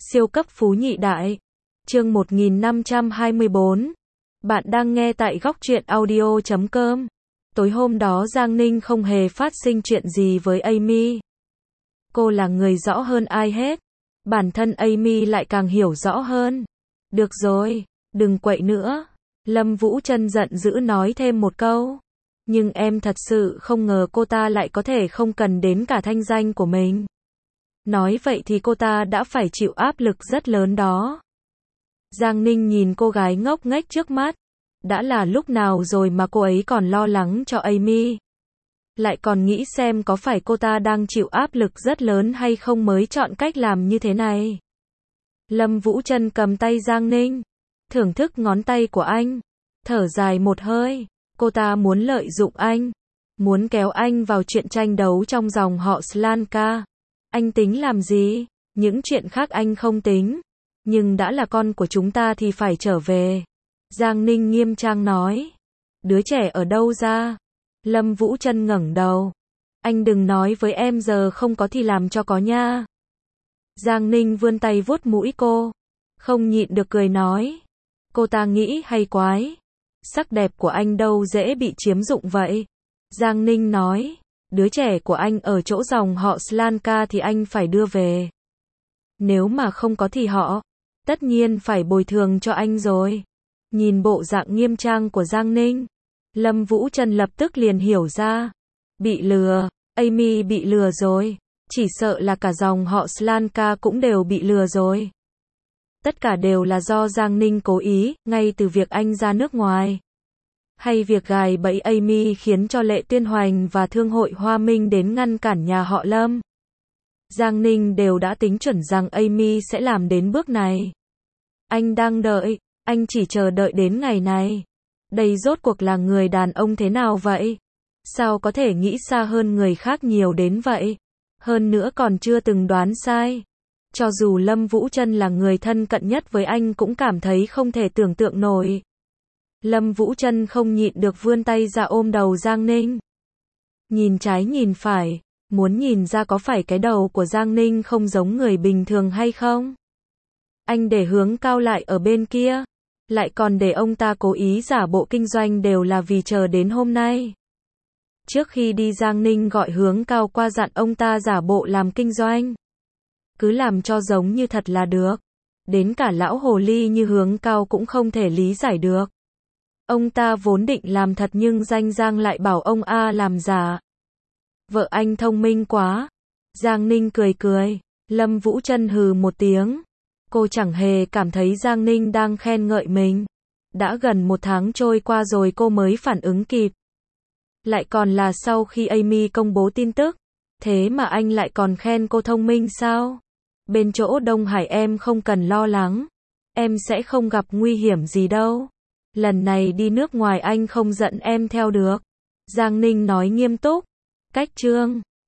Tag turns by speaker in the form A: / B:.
A: Siêu cấp phú nhị đại. Chương 1524. Bạn đang nghe tại góc truyện audio.com. Tối hôm đó Giang Ninh không hề phát sinh chuyện gì với Amy. Cô là người rõ hơn ai hết. Bản thân Amy lại càng hiểu rõ hơn. Được rồi, đừng quậy nữa. Lâm Vũ Trân giận dữ nói thêm một câu. Nhưng em thật sự không ngờ cô ta lại có thể không cần đến cả thanh danh của mình. Nói vậy thì cô ta đã phải chịu áp lực rất lớn đó. Giang Ninh nhìn cô gái ngốc nghếch trước mắt. Đã là lúc nào rồi mà cô ấy còn lo lắng cho Amy. Lại còn nghĩ xem có phải cô ta đang chịu áp lực rất lớn hay không mới chọn cách làm như thế này. Lâm Vũ Trân cầm tay Giang Ninh, thưởng thức ngón tay của anh, thở dài một hơi. Cô ta muốn lợi dụng anh, muốn kéo anh vào chuyện tranh đấu trong dòng họ Slanka. Anh tính làm gì? Những chuyện khác anh không tính. Nhưng đã là con của chúng ta thì phải trở về. Giang Ninh nghiêm trang nói. Đứa trẻ ở đâu ra? Lâm Vũ Trân ngẩng đầu. Anh đừng nói với em giờ không có thì làm cho có nha. Giang Ninh vươn tay vuốt mũi cô. Không nhịn được cười nói. Cô ta nghĩ hay quái. Sắc đẹp của anh đâu dễ bị chiếm dụng vậy. Giang Ninh nói. Đứa trẻ của anh ở chỗ dòng họ Slanka thì anh phải đưa về. Nếu mà không có thì họ tất nhiên phải bồi thường cho anh rồi. Nhìn bộ dạng nghiêm trang của Giang Ninh, Lâm Vũ Trân lập tức liền hiểu ra. Bị lừa, Amy bị lừa rồi. Chỉ sợ là cả dòng họ Slanka cũng đều bị lừa rồi. Tất cả đều là do Giang Ninh cố ý, ngay từ việc anh ra nước ngoài. Hay việc gài bẫy Amy khiến cho Lệ Tuyên Hoành và Thương hội Hoa Minh đến ngăn cản nhà họ Lâm. Giang Ninh đều đã tính chuẩn rằng Amy sẽ làm đến bước này. Anh đang đợi, anh chỉ chờ đợi đến ngày này. Đây rốt cuộc là người đàn ông thế nào vậy? Sao có thể nghĩ xa hơn người khác nhiều đến vậy? Hơn nữa còn chưa từng đoán sai. Cho dù Lâm Vũ Trân là người thân cận nhất với anh cũng cảm thấy không thể tưởng tượng nổi. Lâm Vũ Trân không nhịn được vươn tay ra ôm đầu Giang Ninh. Nhìn trái nhìn phải, muốn nhìn ra có phải cái đầu của Giang Ninh không giống người bình thường hay không. Anh để Hướng Cao lại ở bên kia, lại còn để ông ta cố ý giả bộ kinh doanh đều là vì chờ đến hôm nay. Trước khi đi Giang Ninh gọi Hướng Cao qua dặn ông ta giả bộ làm kinh doanh. Cứ làm cho giống như thật là được. Đến cả lão hồ ly như Hướng Cao cũng không thể lý giải được. Ông ta vốn định làm thật nhưng danh Giang lại bảo ông A làm giả. Vợ anh thông minh quá. Giang Ninh cười cười. Lâm Vũ Trân hừ một tiếng. Cô chẳng hề cảm thấy Giang Ninh đang khen ngợi mình. Đã gần 1 tháng trôi qua rồi cô mới phản ứng kịp. Lại còn là sau khi Amy công bố tin tức. Thế mà anh lại còn khen cô thông minh sao? Bên chỗ Đông Hải em không cần lo lắng. Em sẽ không gặp nguy hiểm gì đâu. Lần này đi nước ngoài anh không dẫn em theo được. Giang Ninh nói nghiêm túc. Cách chương